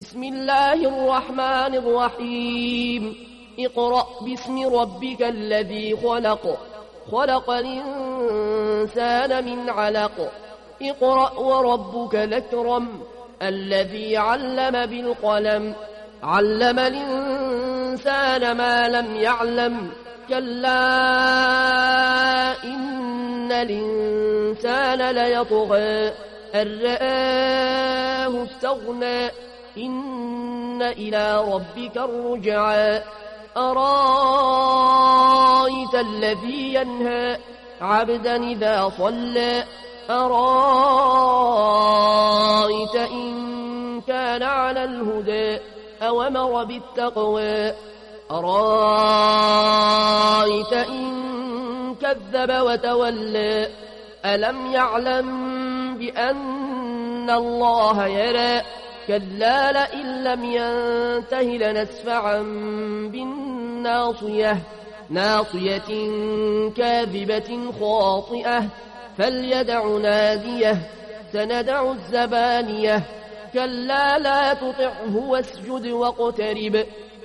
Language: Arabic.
بسم الله الرحمن الرحيم اقرأ باسم ربك الذي خلق خلق الإنسان من علق اقرأ وربك الأكرم الذي علم بالقلم علم الإنسان ما لم يعلم كلا إن الإنسان ليطغى أن رآه استغنى إن إلى ربك الرجعى أرايت الذي ينهى عبدا إذا صلى أرايت إن كان على الهدى أوامر بالتقوى أرايت إن كذب وتولى ألم يعلم بأن الله يرى كلا لئن لم ينته لنسفعا بالناصية ناصية كاذبة خاطئة فليدع ناديه سندع الزبانية كلا لا تطعه واسجد واقترب